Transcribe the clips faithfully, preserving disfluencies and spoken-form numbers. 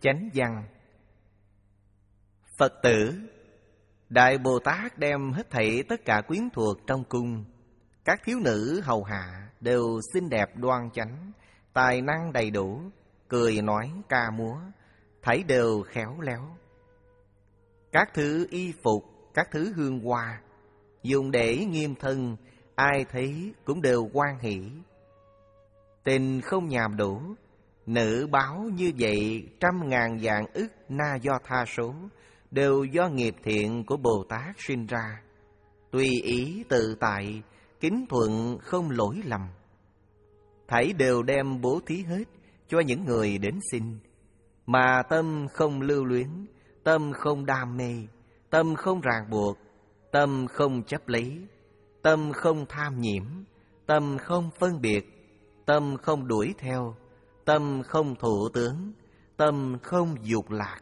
Chánh văn. Phật tử, Đại Bồ Tát đem hết thảy tất cả quyến thuộc trong cung. Các thiếu nữ hầu hạ đều xinh đẹp đoan chánh, tài năng đầy đủ, cười nói ca múa, thảy đều khéo léo. Các thứ y phục, các thứ hương hoa, dùng để nghiêm thân, ai thấy cũng đều hoan hỷ. Tình không nhàm đủ, nữ báo như vậy trăm ngàn vạn ức na do tha số, đều do nghiệp thiện của Bồ Tát sinh ra. Tùy ý tự tại, kính thuận không lỗi lầm. Thảy đều đem bố thí hết cho những người đến xin, mà tâm không lưu luyến, tâm không đam mê, tâm không ràng buộc, tâm không chấp lấy, tâm không tham nhiễm, tâm không phân biệt, tâm không đuổi theo, tâm không thụ tướng, tâm không dục lạc.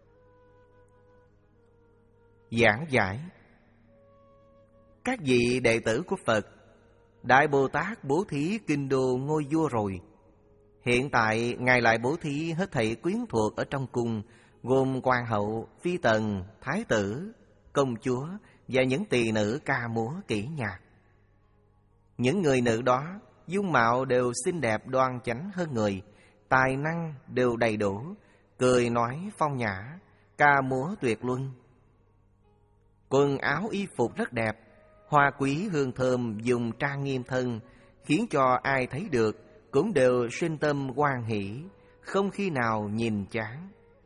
Giảng giải. Các vị đệ tử của Phật, Đại Bồ Tát bố thí kinh đô ngôi vua rồi. Hiện tại Ngài lại bố thí hết thảy quyến thuộc ở trong cung, gồm hoàng hậu, phi tần, thái tử, công chúa và những tỳ nữ ca múa kỹ nhạc. Những người nữ đó dung mạo đều xinh đẹp đoan chánh hơn người, tài năng đều đầy đủ, cười nói phong nhã, ca múa tuyệt luân. Quần áo y phục rất đẹp, hoa quý hương thơm dùng trang nghiêm thân, khiến cho ai thấy được cũng đều sinh tâm hoan hỷ, không khi nào nhìn chán.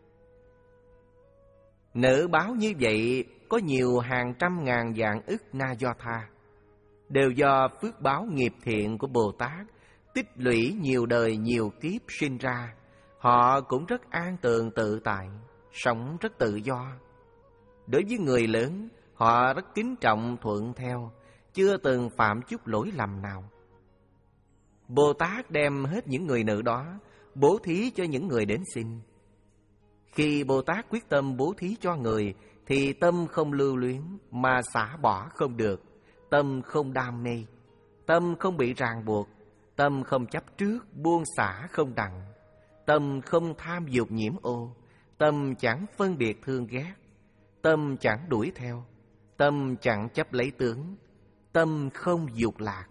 Nữ báo như vậy có nhiều hàng trăm ngàn vạn ức na do tha, đều do phước báo nghiệp thiện của Bồ Tát tích lũy nhiều đời nhiều kiếp sinh ra. Họ cũng rất an tường tự tại, sống rất tự do. Đối với người lớn, họ rất kính trọng thuận theo, chưa từng phạm chút lỗi lầm nào. Bồ Tát đem hết những người nữ đó bố thí cho những người đến xin. Khi Bồ Tát quyết tâm bố thí cho người, thì tâm không lưu luyến mà xả bỏ không được, tâm không đam mê, tâm không bị ràng buộc, tâm không chấp trước buông xả không đặng, tâm không tham dục nhiễm ô, tâm chẳng phân biệt thương ghét, tâm chẳng đuổi theo, tâm chẳng chấp lấy tướng, tâm không dục lạc.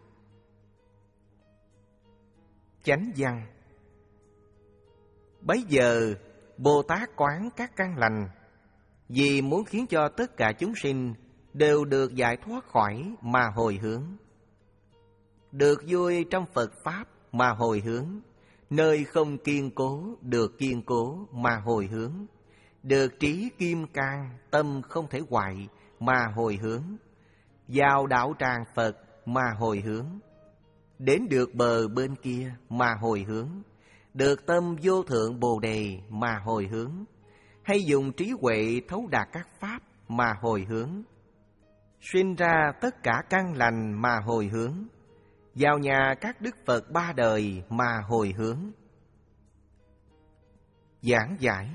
Chánh văn. Bấy giờ Bồ Tát quán các căn lành, vì muốn khiến cho tất cả chúng sinh đều được giải thoát khỏi mà hồi hướng, được vui trong Phật Pháp mà hồi hướng, nơi không kiên cố được kiên cố mà hồi hướng, được trí kim cang tâm không thể hoại mà hồi hướng, vào đạo tràng Phật mà hồi hướng, đến được bờ bên kia mà hồi hướng, được tâm vô thượng Bồ Đề mà hồi hướng, hay dùng trí huệ thấu đạt các pháp mà hồi hướng, sinh ra tất cả căn lành mà hồi hướng, vào nhà các đức Phật ba đời mà hồi hướng. Giảng giải.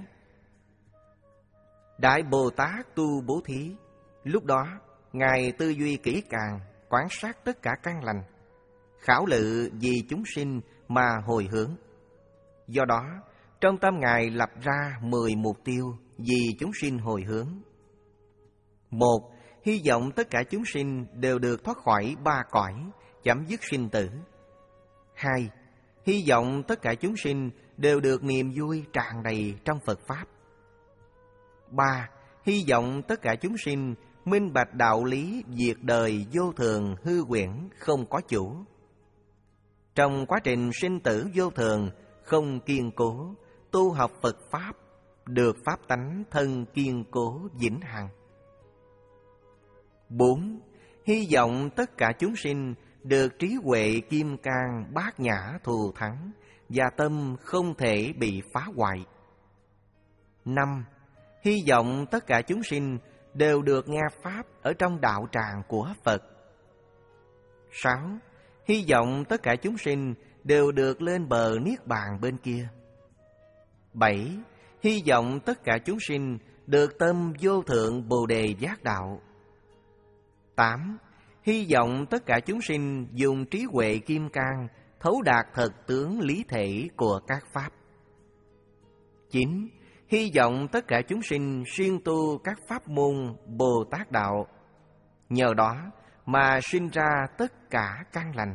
Đại Bồ Tát tu bố thí, lúc đó Ngài tư duy kỹ càng, quan sát tất cả căn lành, khảo lự vì chúng sinh mà hồi hướng. Do đó, trong tâm Ngài lập ra mười mục tiêu vì chúng sinh hồi hướng. Một, hy vọng tất cả chúng sinh đều được thoát khỏi ba cõi, chấm dứt sinh tử. Hai, hy vọng tất cả chúng sinh đều được niềm vui tràn đầy trong Phật Pháp. Ba, hy vọng tất cả chúng sinh minh bạch đạo lý diệt đời vô thường hư quyển không có chủ. Trong quá trình sinh tử vô thường không kiên cố, tu học Phật Pháp được pháp tánh thân kiên cố vĩnh hằng. Bốn, hy vọng tất cả chúng sinh được trí huệ kim cang bát nhã thù thắng và tâm không thể bị phá hoại. Năm, hy vọng tất cả chúng sinh đều được nghe pháp ở trong đạo tràng của Phật. Sáu, hy vọng tất cả chúng sinh đều được lên bờ niết bàn bên kia. Bảy, hy vọng tất cả chúng sinh được tâm vô thượng Bồ Đề giác đạo. Tám, hy vọng tất cả chúng sinh dùng trí huệ kim cang thấu đạt thật tướng lý thể của các pháp. Chín, hy vọng tất cả chúng sinh siêng tu các pháp môn Bồ Tát đạo, nhờ đó mà sinh ra tất cả căn lành.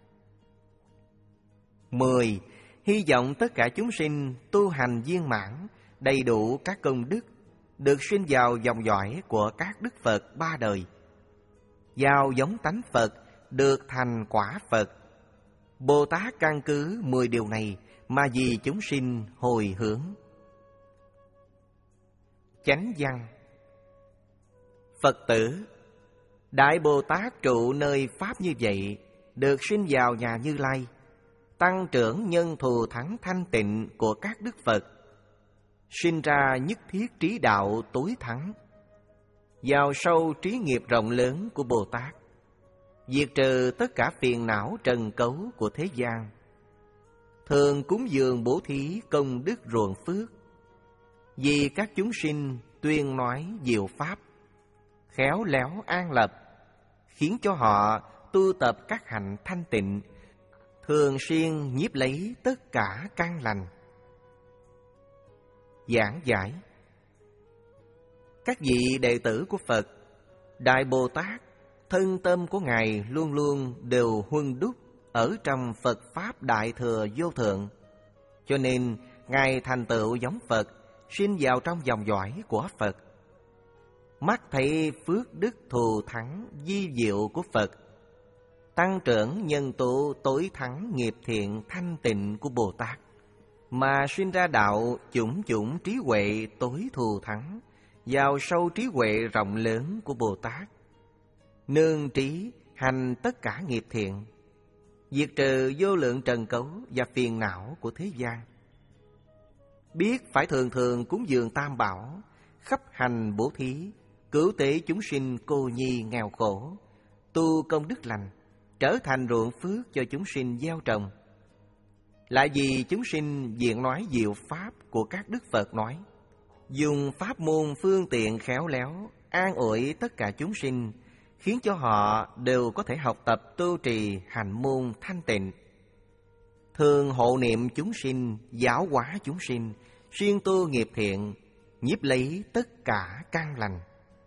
Mười. Hy vọng tất cả chúng sinh tu hành viên mãn, đầy đủ các công đức, được sinh vào dòng dõi của các đức Phật ba đời, vào giống tánh Phật, được thành quả Phật. Bồ Tát căn cứ mười điều này mà vì chúng sinh hồi hướng. Chánh văn. Phật tử, Đại Bồ Tát trụ nơi Pháp như vậy, được sinh vào nhà Như Lai, tăng trưởng nhân thù thắng thanh tịnh của các đức Phật, sinh ra nhất thiết trí đạo tối thắng, vào sâu trí nghiệp rộng lớn của Bồ Tát, diệt trừ tất cả phiền não trần cấu của thế gian, thường cúng dường bố thí công đức ruộng phước, vì các chúng sinh tuyên nói diệu pháp, khéo léo an lập, khiến cho họ tu tập các hạnh thanh tịnh, thường xuyên nhiếp lấy tất cả căn lành. Giảng giải. Các vị đệ tử của Phật, Đại Bồ Tát, thân tâm của Ngài luôn luôn đều huân đúc ở trong Phật Pháp Đại Thừa Vô Thượng, cho nên Ngài thành tựu giống Phật, sinh vào trong dòng dõi của Phật. Mắt thấy phước đức thù thắng di diệu của Phật, tăng trưởng nhân tố tối thắng nghiệp thiện thanh tịnh của Bồ Tát, mà sinh ra đạo chủng chủng trí huệ tối thù thắng, vào sâu trí huệ rộng lớn của Bồ Tát, nương trí hành tất cả nghiệp thiện, diệt trừ vô lượng trần cấu và phiền não của thế gian. Biết phải thường thường cúng dường tam bảo, khắp hành bố thí, cứu tế chúng sinh cô nhi nghèo khổ, tu công đức lành, trở thành ruộng phước cho chúng sinh gieo trồng. Lại vì chúng sinh diện nói diệu pháp của các đức Phật nói, dùng pháp môn phương tiện khéo léo, an ủi tất cả chúng sinh, khiến cho họ đều có thể học tập tu trì hành môn thanh tịnh, thường hộ niệm chúng sinh, giáo hóa chúng sinh, siêng tu nghiệp thiện, nhiếp lấy tất cả căn lành.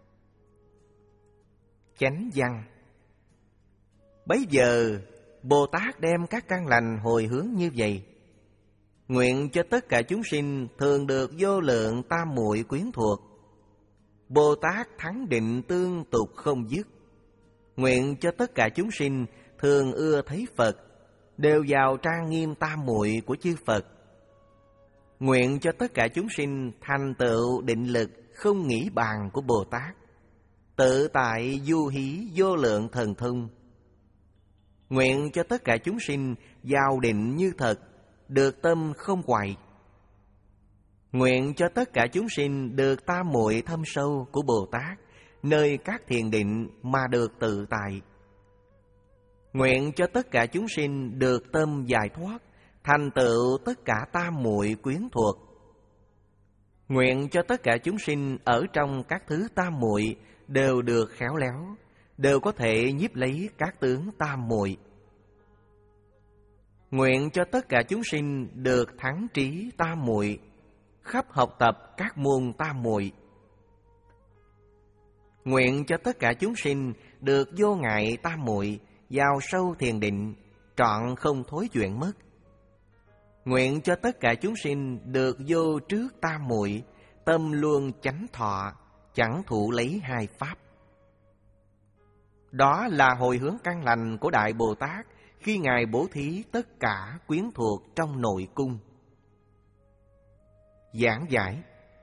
Chánh văn. Bấy giờ Bồ Tát đem các căn lành hồi hướng như vậy, nguyện cho tất cả chúng sinh thường được vô lượng tam muội quyến thuộc. Bồ Tát thắng định tương tục không dứt, nguyện cho tất cả chúng sinh thường ưa thấy Phật, đều vào trang nghiêm tam muội của chư Phật. Nguyện cho tất cả chúng sinh thành tựu định lực không nghĩ bàn của Bồ Tát, tự tại du hí vô lượng thần thông. Nguyện cho tất cả chúng sinh vào định như thật, được tâm không hoại. Nguyện cho tất cả chúng sinh được tam muội thâm sâu của Bồ Tát, nơi các thiền định mà được tự tại. Nguyện cho tất cả chúng sinh được tâm giải thoát, thành tựu tất cả tam muội quyến thuộc. Nguyện cho tất cả chúng sinh ở trong các thứ tam muội đều được khéo léo, đều có thể nhiếp lấy các tướng tam muội. Nguyện cho tất cả chúng sinh được thắng trí tam muội, khắp học tập các môn tam muội. Nguyện cho tất cả chúng sinh được vô ngại tam muội, vào sâu thiền định, trọn không thối chuyển mất. Nguyện cho tất cả chúng sinh được vô trước tam muội, tâm luôn chánh thọ, chẳng thụ lấy hai pháp. Đó là hồi hướng căn lành của Đại Bồ Tát khi Ngài bố thí tất cả quyến thuộc trong nội cung. Giảng giải.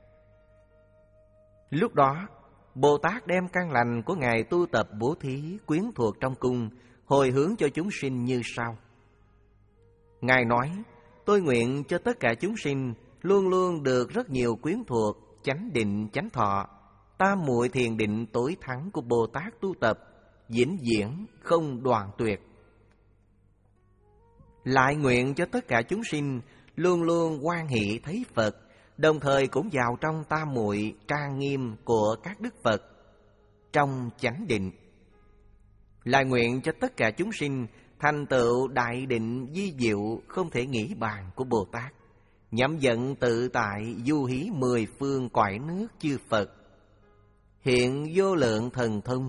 Lúc đó, Bồ Tát đem căn lành của Ngài tu tập bố thí quyến thuộc trong cung, hồi hướng cho chúng sinh như sau. Ngài nói, tôi nguyện cho tất cả chúng sinh luôn luôn được rất nhiều quyến thuộc, chánh định, chánh thọ, tam muội thiền định tối thắng của Bồ Tát tu tập, vĩnh viễn không đoạn tuyệt. Lại nguyện cho tất cả chúng sinh luôn luôn hoan hỷ thấy Phật, đồng thời cũng vào trong tam muội trang nghiêm của các đức Phật, trong chánh định. Lại nguyện cho tất cả chúng sinh thành tựu đại định vi diệu không thể nghĩ bàn của Bồ Tát, nhậm giận tự tại, du hí mười phương cõi nước chư Phật, hiện vô lượng thần thông.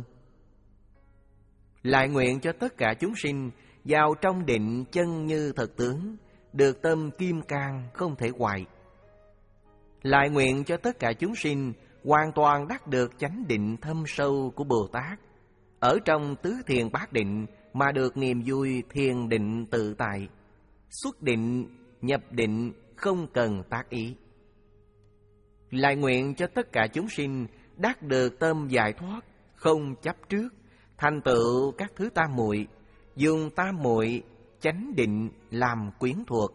Lại nguyện cho tất cả chúng sinh vào trong định chân như thật tướng, được tâm kim cang không thể hoại. Lại nguyện cho tất cả chúng sinh hoàn toàn đắc được chánh định thâm sâu của Bồ Tát, ở trong tứ thiền bát định mà được niềm vui thiền định tự tại, xuất định, nhập định không cần tác ý. Lại nguyện cho tất cả chúng sinh đắc được tâm giải thoát, không chấp trước, thành tựu các thứ tam muội, dùng tam muội chánh định làm quyến thuộc.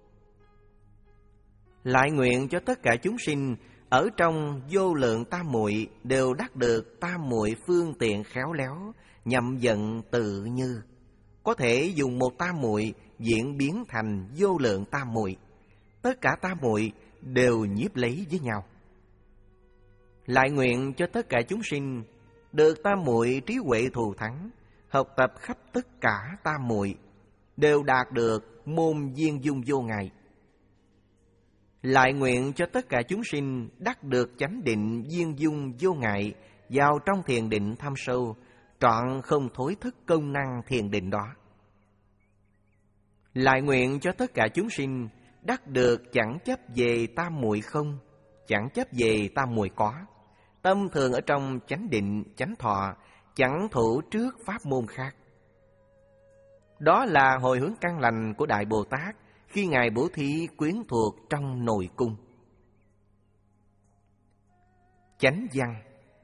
Lại nguyện cho tất cả chúng sinh ở trong vô lượng tam muội đều đắc được tam muội phương tiện khéo léo, nhậm giận tự như, có thể dùng một tam muội diễn biến thành vô lượng tam muội, tất cả tam muội đều nhiếp lấy với nhau. Lại nguyện cho tất cả chúng sinh được tam muội trí huệ thù thắng, học tập khắp tất cả tam muội, đều đạt được môn viên dung vô ngại. Lại nguyện cho tất cả chúng sinh đắc được chánh định viên dung vô ngại, vào trong thiền định thâm sâu, trọn không thối thức công năng thiền định đó. Lại nguyện cho tất cả chúng sinh đắc được chẳng chấp về tam muội không, chẳng chấp về tam muội có, tâm thường ở trong chánh định chánh thọ, chẳng thủ trước pháp môn khác. Đó là hồi hướng căn lành của Đại Bồ Tát khi Ngài bố thí quyến thuộc trong nội cung. Chánh văn.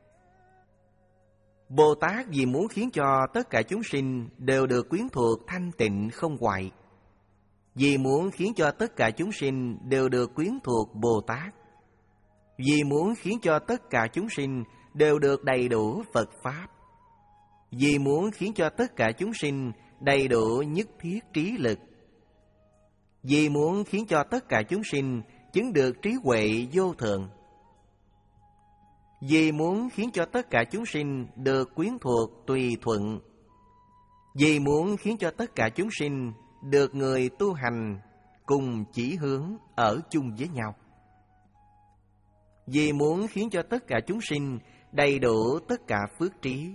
Bồ Tát vì muốn khiến cho tất cả chúng sinh đều được quyến thuộc thanh tịnh không hoại, vì muốn khiến cho tất cả chúng sinh đều được quyến thuộc Bồ Tát, vì muốn khiến cho tất cả chúng sinh đều được đầy đủ Phật Pháp, vì muốn khiến cho tất cả chúng sinh đầy đủ nhất thiết trí lực, vì muốn khiến cho tất cả chúng sinh chứng được trí huệ vô thượng, vì muốn khiến cho tất cả chúng sinh được quyến thuộc tùy thuận, vì muốn khiến cho tất cả chúng sinh được người tu hành cùng chỉ hướng ở chung với nhau, vì muốn khiến cho tất cả chúng sinh đầy đủ tất cả phước trí,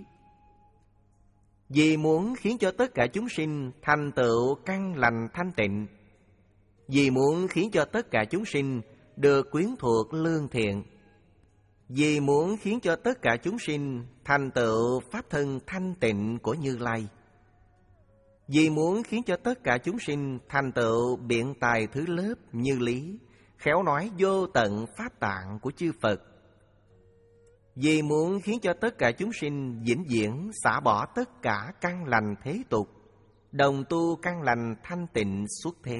vì muốn khiến cho tất cả chúng sinh thành tựu căn lành thanh tịnh, vì muốn khiến cho tất cả chúng sinh được quyến thuộc lương thiện, vì muốn khiến cho tất cả chúng sinh thành tựu pháp thân thanh tịnh của Như Lai, vì muốn khiến cho tất cả chúng sinh thành tựu biện tài thứ lớp như lý, khéo nói vô tận pháp tạng của chư Phật, vì muốn khiến cho tất cả chúng sinh vĩnh viễn xả bỏ tất cả căn lành thế tục, đồng tu căn lành thanh tịnh xuất thế,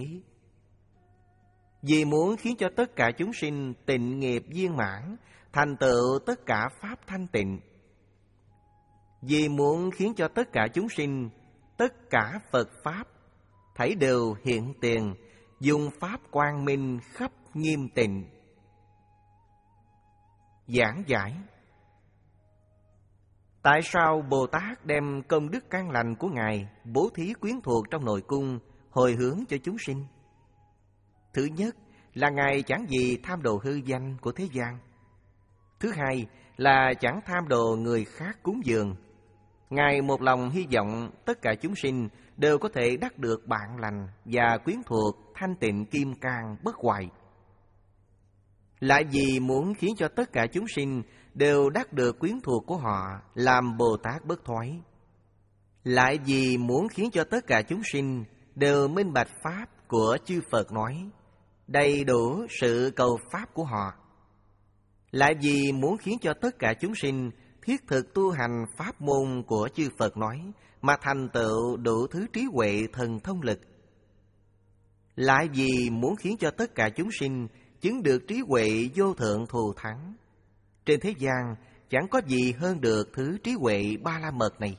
vì muốn khiến cho tất cả chúng sinh tịnh nghiệp viên mãn, thành tựu tất cả pháp thanh tịnh, vì muốn khiến cho tất cả chúng sinh tất cả Phật Pháp thảy đều hiện tiền, dùng Pháp quang minh khắp nghiêm tịnh. Giảng giải. Tại sao Bồ Tát đem công đức căn lành của Ngài bố thí quyến thuộc trong nội cung, hồi hướng cho chúng sinh? Thứ nhất là Ngài chẳng gì tham đồ hư danh của thế gian. Thứ hai là chẳng tham đồ người khác cúng dường. Ngài một lòng hy vọng tất cả chúng sinh đều có thể đắc được bạn lành và quyến thuộc thanh tịnh kim cang bất hoại. Lại vì muốn khiến cho tất cả chúng sinh đều đắc được quyến thuộc của họ làm Bồ Tát bất thoái. Lại vì muốn khiến cho tất cả chúng sinh đều minh bạch Pháp của chư Phật nói, đầy đủ sự cầu Pháp của họ. Lại vì muốn khiến cho tất cả chúng sinh thiết thực tu hành pháp môn của chư Phật nói, mà thành tựu đủ thứ trí huệ thần thông lực. Lại vì muốn khiến cho tất cả chúng sinh chứng được trí huệ vô thượng thù thắng. Trên thế gian chẳng có gì hơn được thứ trí huệ ba la mật này.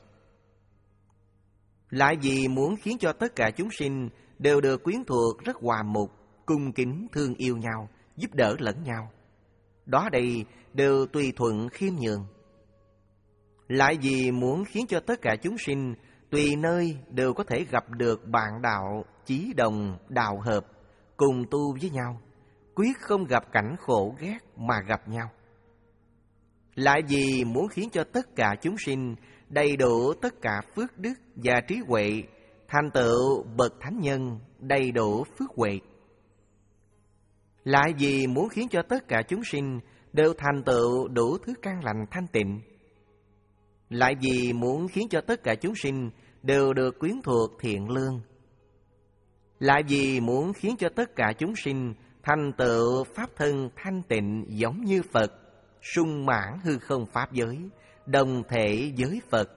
Lại vì muốn khiến cho tất cả chúng sinh đều được quyến thuộc rất hòa mục, cung kính thương yêu nhau, giúp đỡ lẫn nhau. Đó đây đều tùy thuận khiêm nhường. Lại vì muốn khiến cho tất cả chúng sinh tùy nơi đều có thể gặp được bạn đạo, chí đồng, đạo hợp, cùng tu với nhau, quyết không gặp cảnh khổ ghét mà gặp nhau. Lại vì muốn khiến cho tất cả chúng sinh đầy đủ tất cả phước đức và trí huệ, thành tựu bậc thánh nhân đầy đủ phước huệ. Lại vì muốn khiến cho tất cả chúng sinh đều thành tựu đủ thứ căn lành thanh tịnh. Lại vì muốn khiến cho tất cả chúng sinh đều được quyến thuộc thiện lương. Lại vì muốn khiến cho tất cả chúng sinh thành tựu pháp thân thanh tịnh giống như Phật, sung mãn hư không pháp giới, đồng thể với Phật.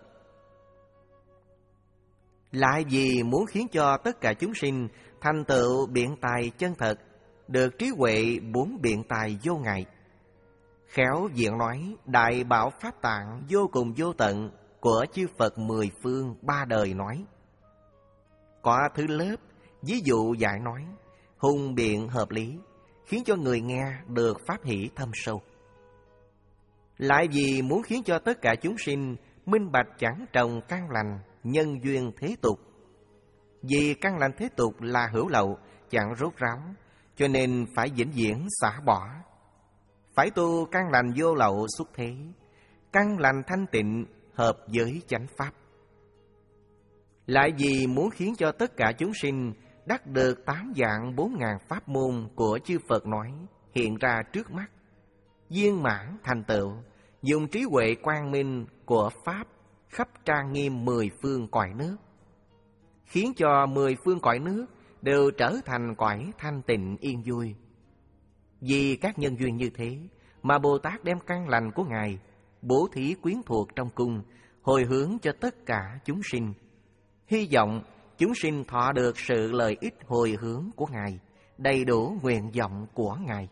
Lại vì muốn khiến cho tất cả chúng sinh thành tựu biện tài chân thật, được trí huệ bốn biện tài vô ngại. Khéo diện nói đại bảo pháp tạng vô cùng vô tận của chư Phật mười phương ba đời nói. Có thứ lớp ví dụ giải nói, hùng biện hợp lý, khiến cho người nghe được pháp hỷ thâm sâu. Lại vì muốn khiến cho tất cả chúng sinh minh bạch chẳng trồng căn lành nhân duyên thế tục. Vì căn lành thế tục là hữu lậu, chẳng rốt ráo, cho nên phải vĩnh viễn xả bỏ. Phải tu căn lành vô lậu xuất thế, căn lành thanh tịnh hợp với chánh pháp. Lại vì muốn khiến cho tất cả chúng sinh đắc được tám dạng bốn ngàn pháp môn của chư Phật nói hiện ra trước mắt, viên mãn thành tựu, dùng trí huệ quang minh của pháp khắp trang nghiêm mười phương cõi nước, khiến cho mười phương cõi nước đều trở thành cõi thanh tịnh yên vui. Vì các nhân duyên như thế mà Bồ Tát đem căn lành của Ngài bố thí quyến thuộc trong cung, hồi hướng cho tất cả chúng sinh, hy vọng chúng sinh thọ được sự lợi ích hồi hướng của Ngài, đầy đủ nguyện vọng của Ngài.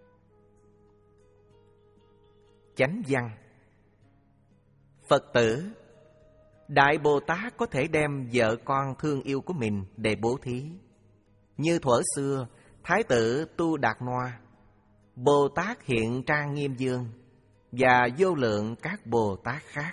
Chánh văn. Phật tử, Đại Bồ Tát có thể đem vợ con thương yêu của mình để bố thí. Như thuở xưa, Thái tử Tu Đạt Noa, Bồ Tát hiện Trang Nghiêm Dương và vô lượng các Bồ Tát khác.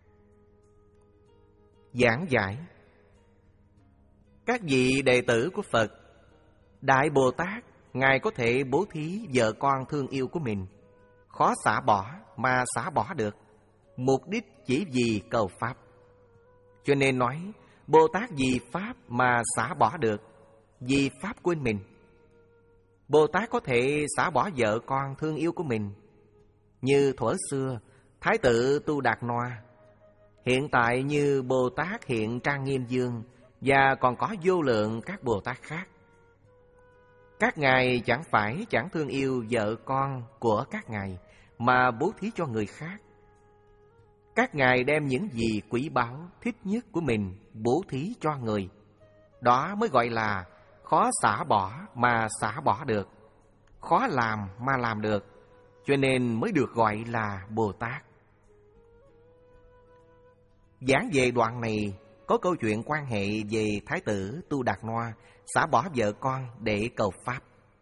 Giảng giải. Các vị đệ tử của Phật, Đại Bồ Tát, Ngài có thể bố thí vợ con thương yêu của mình, khó xả bỏ mà xả bỏ được, mục đích chỉ vì cầu Pháp. Cho nên nói, Bồ Tát vì Pháp mà xả bỏ được, vì Pháp quên mình. Bồ Tát có thể xả bỏ vợ con thương yêu của mình. Như thuở xưa, Thái tử Tu Đạt Noa, hiện tại như Bồ Tát hiện Trang Nghiêm Dương, và còn có vô lượng các Bồ Tát khác. Các ngài chẳng phải chẳng thương yêu vợ con của các ngài, mà bố thí cho người khác. Các ngài đem những gì quý báu, thích nhất của mình bố thí cho người. Đó mới gọi là khó xả bỏ mà xả bỏ được, khó làm mà làm được, cho nên mới được gọi là Bồ Tát. Giảng về đoạn này có câu chuyện quan hệ về Thái tử Tu Đạt Noa xả bỏ vợ con để cầu Pháp.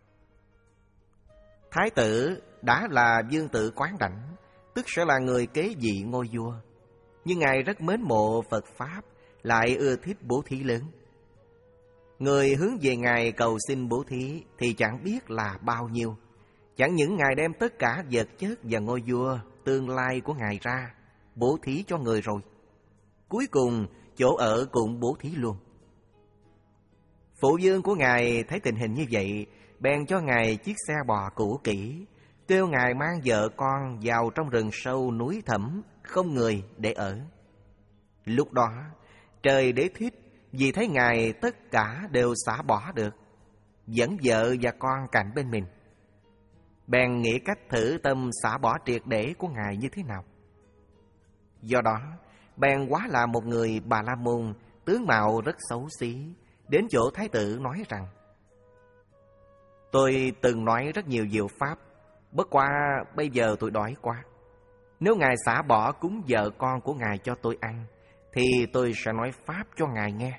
Thái tử đã là vương tử quán đảnh, tức sẽ là người kế vị ngôi vua. Nhưng ngài rất mến mộ Phật Pháp, lại ưa thích bố thí lớn. Người hướng về ngài cầu xin bố thí thì chẳng biết là bao nhiêu. Chẳng những ngài đem tất cả vật chất và ngôi vua tương lai của ngài ra bố thí cho người rồi, cuối cùng chỗ ở cũng bố thí luôn. Phụ vương của ngài thấy tình hình như vậy, bèn cho ngài chiếc xe bò cũ kỹ, kêu ngài mang vợ con vào trong rừng sâu núi thẳm, không người để ở. Lúc đó, trời Đế thích vì thấy ngài tất cả đều xả bỏ được, dẫn vợ và con cạnh bên mình. Bèn nghĩ cách thử tâm xả bỏ triệt để của ngài như thế nào. Do đó, bèn hóa là một người Bà La Môn, tướng mạo rất xấu xí, đến chỗ Thái tử nói rằng: Tôi từng nói rất nhiều diệu pháp, bất quá bây giờ tôi đói quá. Nếu ngài xả bỏ cúng vợ con của ngài cho tôi ăn, thì tôi sẽ nói pháp cho ngài nghe.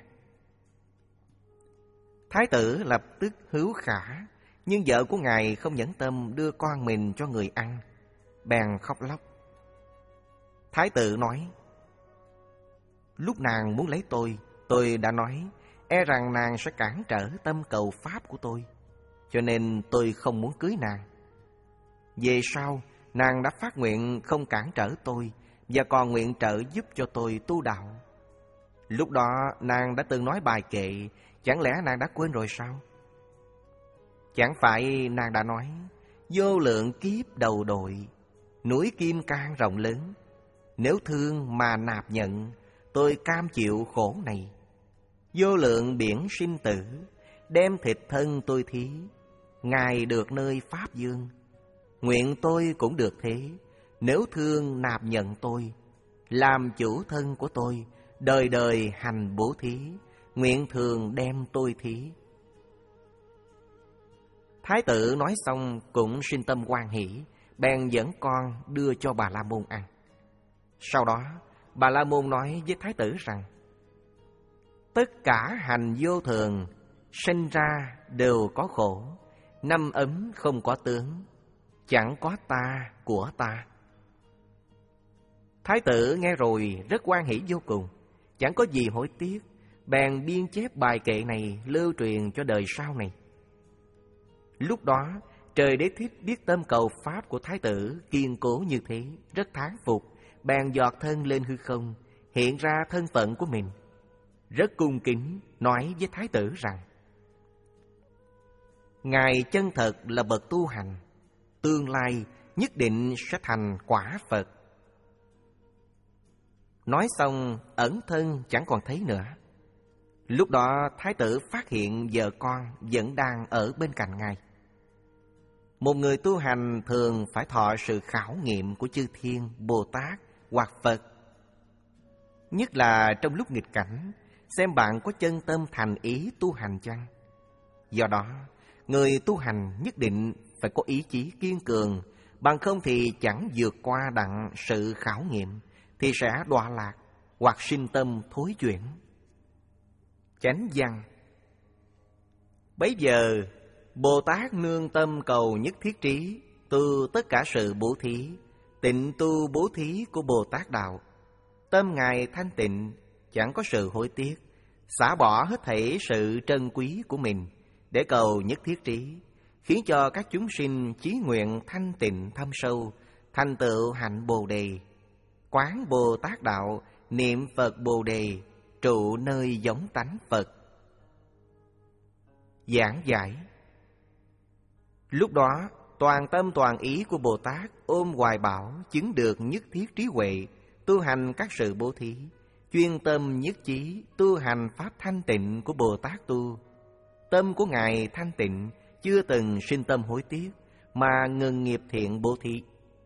Thái tử lập tức hữu khả, nhưng vợ của ngài không nhẫn tâm đưa con mình cho người ăn, bèn khóc lóc. Thái tử nói: Lúc nàng muốn lấy tôi, tôi đã nói e rằng nàng sẽ cản trở tâm cầu pháp của tôi. cho nên tôi không muốn cưới nàng. Về sau, nàng đã phát nguyện không cản trở tôi và còn nguyện trợ giúp cho tôi tu đạo. Lúc đó nàng đã từng nói bài kệ, chẳng lẽ nàng đã quên rồi sao? Chẳng phải nàng đã nói, vô lượng kiếp đầu đội, núi Kim Cang rộng lớn, nếu thương mà nạp nhận, tôi cam chịu khổ này. Vô lượng biển sinh tử, đem thịt thân tôi thí, ngài được nơi Pháp Dương. Nguyện tôi cũng được thế, nếu thương nạp nhận tôi, làm chủ thân của tôi, đời đời hành bố thí, nguyện thường đem tôi thí. Thái tử nói xong cũng sinh tâm hoan hỷ, bèn dẫn con đưa cho Bà La Môn ăn. Sau đó, Bà La Môn nói với Thái tử rằng, tất cả hành vô thường, sinh ra đều có khổ, năm ấm không có tướng, chẳng có ta của ta. Thái tử nghe rồi rất hoan hỷ vô cùng, chẳng có gì hối tiếc, bèn biên chép bài kệ này lưu truyền cho đời sau này. Lúc đó, Trời Đế Thích biết tâm cầu pháp của Thái tử kiên cố như thế, rất thán phục, bèn giọt thân lên hư không, hiện ra thân phận của mình. Rất cung kính nói với Thái tử rằng, ngài chân thật là bậc tu hành, tương lai nhất định sẽ thành quả Phật. Nói xong ẩn thân chẳng còn thấy nữa. Lúc đó Thái tử phát hiện vợ con vẫn đang ở bên cạnh ngài. Một người tu hành thường phải thọ sự khảo nghiệm của chư thiên, Bồ Tát hoặc Phật. Nhất là trong lúc nghịch cảnh, xem bạn có chân tâm thành ý tu hành chăng. Do đó, người tu hành nhất định phải có ý chí kiên cường, bằng không thì chẳng vượt qua đặng sự khảo nghiệm, thì sẽ đọa lạc hoặc sinh tâm thối chuyển. Chánh văn. Bấy giờ Bồ Tát nương tâm cầu nhất thiết trí, tu tất cả sự bố thí, tịnh tu bố thí của Bồ Tát đạo. Tâm ngài thanh tịnh, chẳng có sự hối tiếc, xả bỏ hết thảy sự trân quý của mình để cầu nhất thiết trí, khiến cho các chúng sinh chí nguyện thanh tịnh thâm sâu, thành tựu hạnh Bồ đề. Quán Bồ Tát đạo, niệm Phật Bồ đề, trụ nơi giống tánh Phật. Giảng giải. Lúc đó, toàn tâm toàn ý của Bồ Tát ôm hoài bão, chứng được nhất thiết trí huệ, tu hành các sự bố thí, chuyên tâm nhất chí tu hành pháp thanh tịnh của Bồ Tát tu. Tâm của ngài thanh tịnh, chưa từng sinh tâm hối tiếc, mà ngừng nghiệp thiện bố thí.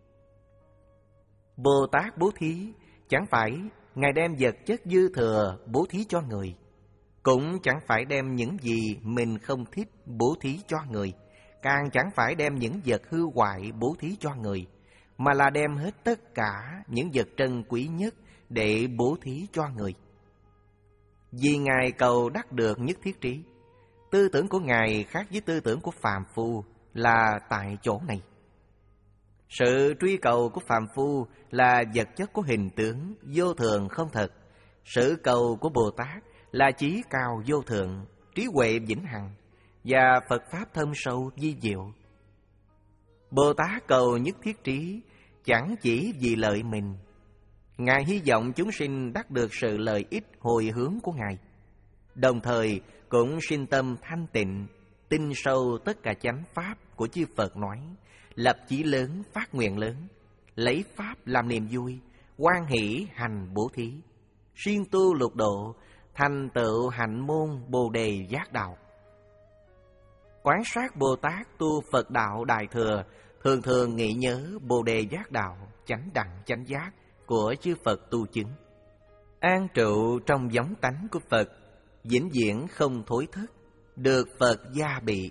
Bồ Tát bố thí chẳng phải ngài đem vật chất dư thừa bố thí cho người, cũng chẳng phải đem những gì mình không thích bố thí cho người, càng chẳng phải đem những vật hư hoại bố thí cho người, mà là đem hết tất cả những vật trân quý nhất để bố thí cho người. Vì ngài cầu đắc được nhất thiết trí, tư tưởng của ngài khác với tư tưởng của phàm phu là tại chỗ này. Sự truy cầu của phàm phu là vật chất có hình tướng, vô thường không thật. Sự cầu của Bồ Tát là chí cao vô thượng, trí huệ vĩnh hằng và Phật pháp thâm sâu vi diệu. Bồ Tát cầu nhất thiết trí chẳng chỉ vì lợi mình. Ngài hy vọng chúng sinh đắc được sự lợi ích hồi hướng của ngài, đồng thời cũng sinh tâm thanh tịnh, tin sâu tất cả chánh pháp của chư Phật nói, lập chí lớn, phát nguyện lớn, lấy pháp làm niềm vui, hoan hỷ hành bố thí, siêng tu lục độ, thành tựu hạnh môn Bồ đề giác đạo. Quán sát Bồ Tát tu Phật đạo đại thừa, thường thường nghĩ nhớ Bồ đề giác đạo, chánh đẳng chánh giác của chư Phật tu chứng, an trụ trong giống tánh của Phật, vĩnh viễn không thối thất, được Phật gia bị.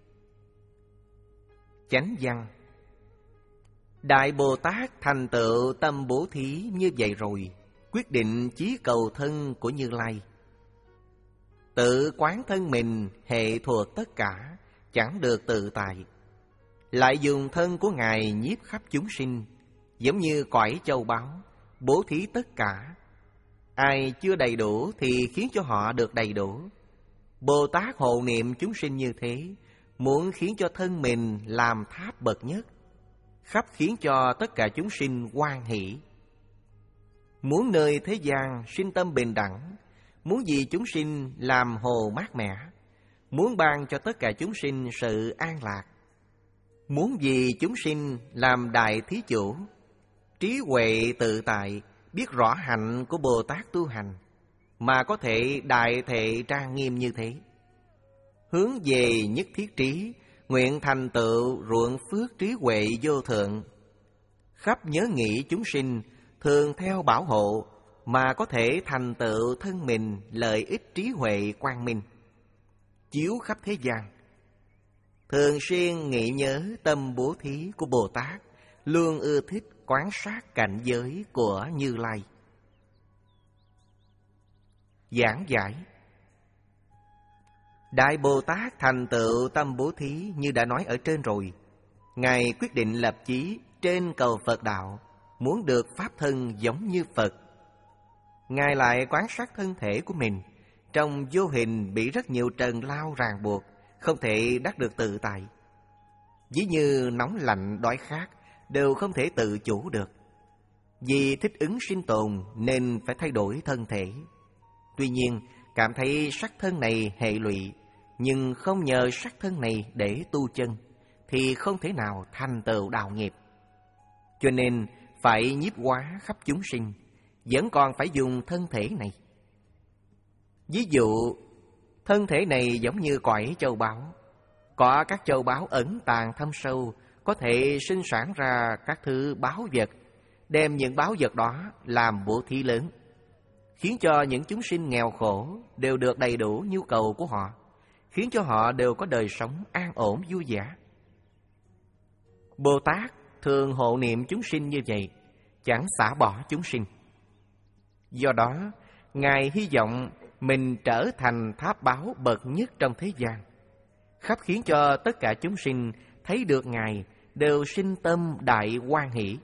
Chánh văn. Đại Bồ Tát thành tựu tâm bố thí như vậy rồi, quyết định chí cầu thân của Như Lai. Tự quán thân mình hệ thuộc tất cả, chẳng được tự tại, lại dùng thân của ngài nhiếp khắp chúng sinh, giống như cõi châu báu, bố thí tất cả. Ai chưa đầy đủ thì khiến cho họ được đầy đủ. Bồ Tát hộ niệm chúng sinh như thế, muốn khiến cho thân mình làm tháp bậc nhất, khắp khiến cho tất cả chúng sinh hoan hỷ. Muốn nơi thế gian sinh tâm bình đẳng, muốn vì chúng sinh làm hồ mát mẻ, muốn ban cho tất cả chúng sinh sự an lạc, muốn vì chúng sinh làm đại thí chủ, trí huệ tự tại, biết rõ hạnh của Bồ Tát tu hành, mà có thể đại thệ trang nghiêm như thế. Hướng về nhất thiết trí, nguyện thành tựu ruộng phước trí huệ vô thượng, khắp nhớ nghĩ chúng sinh, thường theo bảo hộ, mà có thể thành tựu thân mình lợi ích trí huệ quang minh, chiếu khắp thế gian. Thường xuyên nghĩ nhớ tâm bố thí của Bồ Tát, luôn ưa thích quán sát cảnh giới của Như Lai. Giảng giải. Đại Bồ Tát thành tựu tâm bố thí như đã nói ở trên rồi. Ngài quyết định lập chí trên cầu Phật đạo, muốn được pháp thân giống như Phật. Ngài lại quan sát thân thể của mình, trong vô hình bị rất nhiều trần lao ràng buộc, không thể đắc được tự tại. Ví như nóng lạnh đói khát đều không thể tự chủ được. Vì thích ứng sinh tồn nên phải thay đổi thân thể. Tuy nhiên, cảm thấy sắc thân này hệ lụy, nhưng không nhờ sắc thân này để tu chân, thì không thể nào thành tựu đạo nghiệp. Cho nên phải nhiếp hóa khắp chúng sinh, vẫn còn phải dùng thân thể này. Ví dụ, thân thể này giống như cõi châu báu. Có các châu báu ẩn tàng thâm sâu, có thể sinh sản ra các thứ báu vật, đem những báu vật đó làm bố thí lớn, khiến cho những chúng sinh nghèo khổ đều được đầy đủ nhu cầu của họ, khiến cho họ đều có đời sống an ổn vui vẻ. Bồ Tát thường hộ niệm chúng sinh như vậy, chẳng xả bỏ chúng sinh. Do đó, Ngài hy vọng mình trở thành tháp báo bậc nhất trong thế gian, khắp khiến cho tất cả chúng sinh thấy được Ngài đều sinh tâm đại hoan hỷ.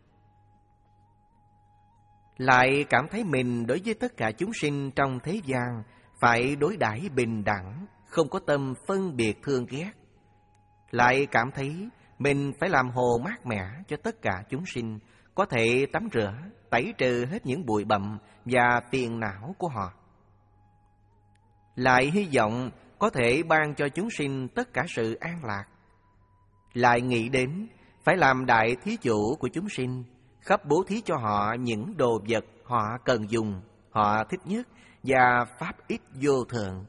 Lại cảm thấy mình đối với tất cả chúng sinh trong thế gian phải đối đãi bình đẳng, không có tâm phân biệt thương ghét. Lại cảm thấy mình phải làm hồ mát mẻ cho tất cả chúng sinh, có thể tắm rửa, tẩy trừ hết những bụi bặm và phiền não của họ. Lại hy vọng có thể ban cho chúng sinh tất cả sự an lạc. Lại nghĩ đến phải làm đại thí chủ của chúng sinh, khắp bố thí cho họ những đồ vật họ cần dùng, họ thích nhất và pháp ích vô thượng.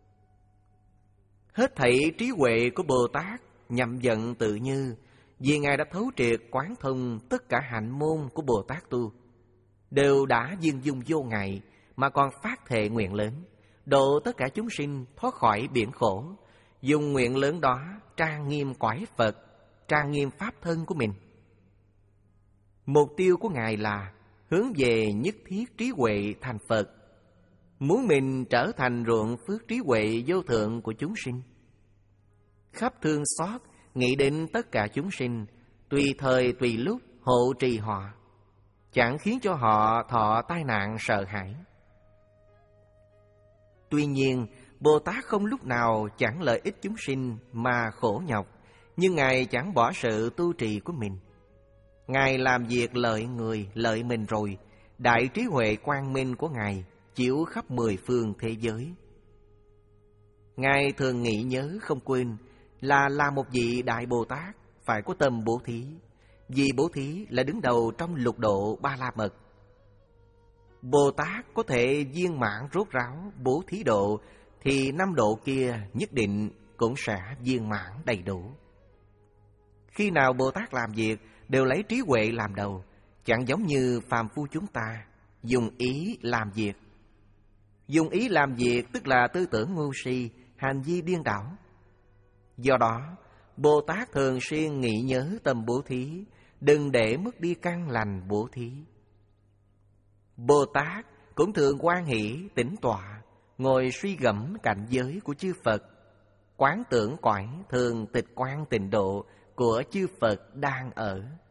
Hết thảy trí huệ của Bồ Tát nhậm vận tự như, vì Ngài đã thấu triệt quán thông tất cả hạnh môn của Bồ Tát tu, đều đã viên dung vô ngại mà còn phát thệ nguyện lớn, độ tất cả chúng sinh thoát khỏi biển khổ, dùng nguyện lớn đó trang nghiêm cõi Phật, trang nghiêm pháp thân của mình. Mục tiêu của Ngài là hướng về nhất thiết trí huệ thành Phật, muốn mình trở thành ruộng phước trí huệ vô thượng của chúng sinh. Khắp thương xót, nghĩ đến tất cả chúng sinh, tùy thời tùy lúc hộ trì họ, chẳng khiến cho họ thọ tai nạn sợ hãi. Tuy nhiên, Bồ Tát không lúc nào chẳng lợi ích chúng sinh mà khổ nhọc, nhưng Ngài chẳng bỏ sự tu trì của mình. Ngài làm việc lợi người, lợi mình rồi, đại trí huệ quang minh của Ngài chiếu khắp mười phương thế giới. Ngài thường nghĩ nhớ không quên là là một vị Đại Bồ Tát phải có tâm bố thí, vì bố thí là đứng đầu trong lục độ Ba La Mật. Bồ Tát có thể viên mãn rốt ráo bố thí độ, thì năm độ kia nhất định cũng sẽ viên mãn đầy đủ. Khi nào Bồ Tát làm việc đều lấy trí huệ làm đầu, chẳng giống như phàm phu chúng ta dùng ý làm việc. Dùng ý làm việc tức là tư tưởng ngu si, hành vi điên đảo. Do đó, Bồ Tát thường xuyên nghĩ nhớ tâm bố thí, đừng để mất đi căn lành bố thí. Bồ Tát cũng thường hoan hỷ tĩnh tọa, ngồi suy gẫm cảnh giới của chư Phật, quán tưởng cõi thường tịch quan tịnh độ của chư Phật đang ở.